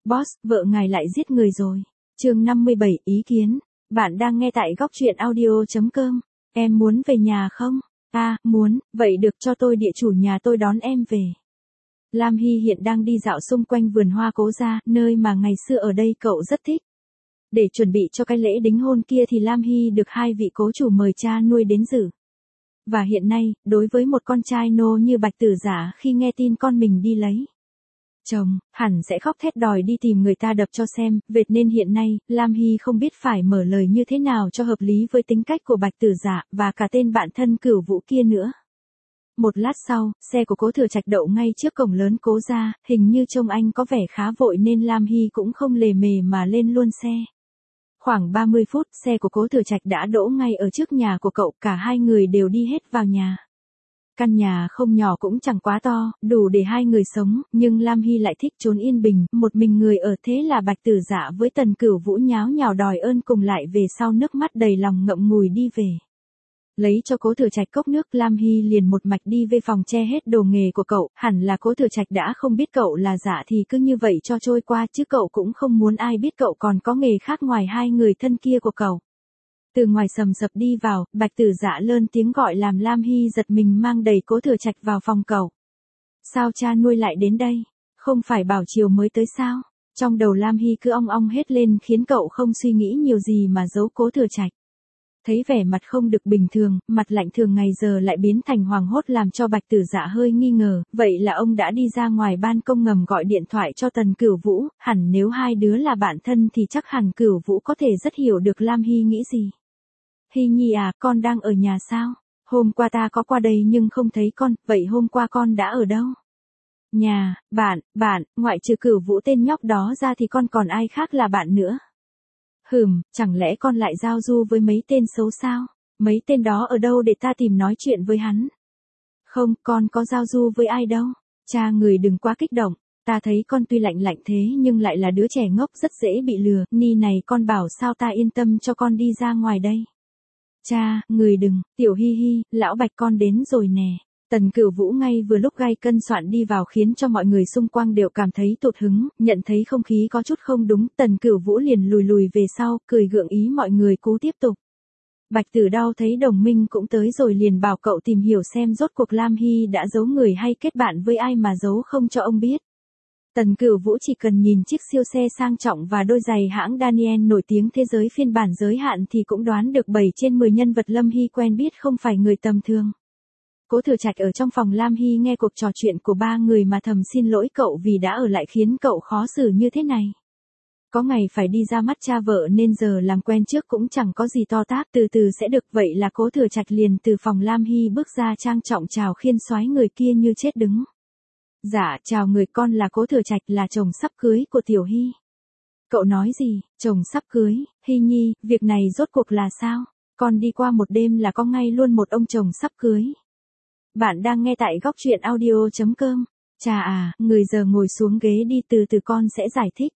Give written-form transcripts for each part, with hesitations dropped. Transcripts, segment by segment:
Boss, vợ ngài lại giết người rồi. Chương 57, ý kiến. Bạn đang nghe tại góc truyện audio.com. Em muốn về nhà không? Muốn, vậy được, cho tôi địa chỉ nhà tôi đón em về. Lam Hy hiện đang đi dạo xung quanh vườn hoa Cố gia, nơi mà ngày xưa ở đây cậu rất thích. Để chuẩn bị cho cái lễ đính hôn kia thì Lam Hy được hai vị cố chủ mời cha nuôi đến dự. Và hiện nay, đối với một con trai nô như Bạch Tử Giả, khi nghe tin con mình đi lấy chồng, hẳn sẽ khóc thét đòi đi tìm người ta đập cho xem, vậy nên hiện nay, Lam Hy không biết phải mở lời như thế nào cho hợp lý với tính cách của Bạch Tử Giả, và cả tên bạn thân Cửu Vũ kia nữa. Một lát sau, xe của Cố Thừa Trạch đậu ngay trước cổng lớn Cố gia, hình như trông anh có vẻ khá vội nên Lam Hy cũng không lề mề mà lên luôn xe. Khoảng 30 phút, xe của Cố Thừa Trạch đã đỗ ngay ở trước nhà của cậu, cả hai người đều đi hết vào nhà. Căn nhà không nhỏ cũng chẳng quá to, đủ để hai người sống, nhưng Lam Hy lại thích trốn yên bình, một mình người ở, thế là Bạch Tử Giả với Tần Cửu Vũ nháo nhào đòi ơn cùng lại về sau, nước mắt đầy lòng ngậm ngùi đi về. Lấy cho Cố Thừa Trạch cốc nước, Lam Hy liền một mạch đi về phòng che hết đồ nghề của cậu, hẳn là Cố Thừa Trạch đã không biết cậu là Giả thì cứ như vậy cho trôi qua, chứ cậu cũng không muốn ai biết cậu còn có nghề khác ngoài hai người thân kia của cậu. Từ ngoài sầm sập đi vào, Bạch Tử Giả lớn tiếng gọi làm Lam Hy giật mình, mang đầy Cố Thừa Trạch vào phòng cậu. Sao cha nuôi lại đến đây? Không phải bảo chiều mới tới sao? Trong đầu Lam Hy cứ ong ong hết lên, khiến cậu không suy nghĩ nhiều gì mà giấu Cố Thừa Trạch. Thấy vẻ mặt không được bình thường, mặt lạnh thường ngày giờ lại biến thành hoảng hốt, làm cho Bạch Tử Giả hơi nghi ngờ, vậy là ông đã đi ra ngoài ban công ngầm gọi điện thoại cho Tần Cửu Vũ, hẳn nếu hai đứa là bạn thân thì chắc hẳn Cửu Vũ có thể rất hiểu được Lam Hy nghĩ gì. Hy Nhi à, con đang ở nhà sao? Hôm qua ta có qua đây nhưng không thấy con, vậy hôm qua con đã ở đâu? Nhà, bạn, ngoại trừ Cửu Vũ tên nhóc đó ra thì con còn ai khác là bạn nữa? Chẳng lẽ con lại giao du với mấy tên xấu sao? Mấy tên đó ở đâu để ta tìm nói chuyện với hắn? Không, con có giao du với ai đâu. Cha người đừng quá kích động, ta thấy con tuy lạnh lạnh thế nhưng lại là đứa trẻ ngốc, rất dễ bị lừa, ni này con bảo sao ta yên tâm cho con đi ra ngoài đây. Cha, người đừng, Tiểu Hi Hi, lão Bạch con đến rồi nè. Tần Cửu Vũ ngay vừa lúc gay cân soạn đi vào khiến cho mọi người xung quanh đều cảm thấy tụt hứng, nhận thấy không khí có chút không đúng, Tần Cửu Vũ liền lùi về sau, cười gượng ý mọi người cố tiếp tục. Bạch Tử Đao thấy đồng minh cũng tới rồi liền bảo cậu tìm hiểu xem rốt cuộc Lam Hy đã giấu người hay kết bạn với ai mà giấu không cho ông biết. Tần Cửu Vũ chỉ cần nhìn chiếc siêu xe sang trọng và đôi giày hãng Daniel nổi tiếng thế giới phiên bản giới hạn thì cũng đoán được 7 trên 10 nhân vật Lâm Hy quen biết không phải người tầm thường. Cố Thừa Trạch ở trong phòng Lam Hy nghe cuộc trò chuyện của ba người mà thầm xin lỗi cậu vì đã ở lại khiến cậu khó xử như thế này. Có ngày phải đi ra mắt cha vợ nên giờ làm quen trước cũng chẳng có gì to tát, từ từ sẽ được, vậy là Cố Thừa Trạch liền từ phòng Lam Hy bước ra trang trọng chào khiên soái người kia như chết đứng. Dạ, chào người, con là Cố Thừa Trạch, là chồng sắp cưới của Tiểu Hy. Cậu nói gì, chồng sắp cưới, Hy Nhi, việc này rốt cuộc là sao? Con đi qua một đêm là có ngay luôn một ông chồng sắp cưới. Bạn đang nghe tại góc truyện audio.com. Chà à, người giờ ngồi xuống ghế đi, từ từ con sẽ giải thích.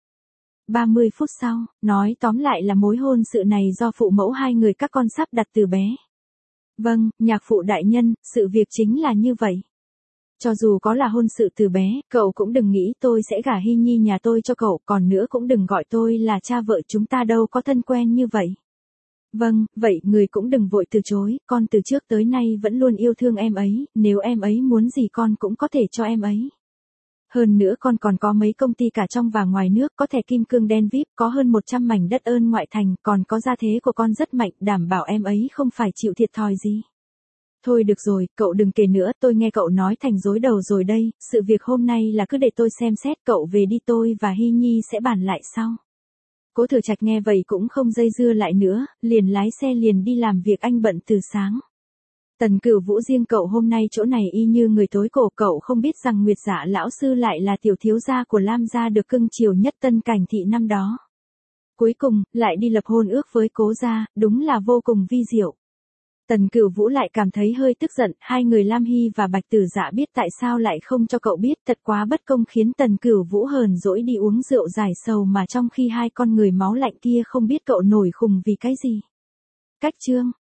30 phút sau, nói tóm lại là mối hôn sự này do phụ mẫu hai người các con sắp đặt từ bé. Vâng, nhạc phụ đại nhân, sự việc chính là như vậy. Cho dù có là hôn sự từ bé, cậu cũng đừng nghĩ tôi sẽ gả Hy Nhi nhà tôi cho cậu, còn nữa cũng đừng gọi tôi là cha vợ, chúng ta đâu có thân quen như vậy. Vâng, vậy người cũng đừng vội từ chối, con từ trước tới nay vẫn luôn yêu thương em ấy, nếu em ấy muốn gì con cũng có thể cho em ấy. Hơn nữa con còn có mấy công ty cả trong và ngoài nước, có thẻ kim cương đen VIP, có hơn 100 mảnh đất ơn ngoại thành, còn có gia thế của con rất mạnh, đảm bảo em ấy không phải chịu thiệt thòi gì. Thôi được rồi, cậu đừng kể nữa, tôi nghe cậu nói thành rối đầu rồi đây, sự việc hôm nay là cứ để tôi xem xét, cậu về đi, tôi và Hy Nhi sẽ bàn lại sau. Cố Thừa Trạch nghe vậy cũng không dây dưa lại nữa, liền lái xe liền đi làm việc, anh bận từ sáng. Tần Cửu Vũ, riêng cậu hôm nay chỗ này y như người tối cổ, cậu không biết rằng Nguyệt Dạ lão sư lại là tiểu thiếu gia của Lam gia được cưng chiều nhất Tân Cảnh thị năm đó. Cuối cùng, lại đi lập hôn ước với Cố gia, đúng là vô cùng vi diệu. Tần Cửu Vũ lại cảm thấy hơi tức giận, hai người Lam Hy và Bạch Tử Dạ biết tại sao lại không cho cậu biết, thật quá bất công, khiến Tần Cửu Vũ hờn dỗi đi uống rượu giải sầu, mà trong khi hai con người máu lạnh kia không biết cậu nổi khùng vì cái gì. Cách chương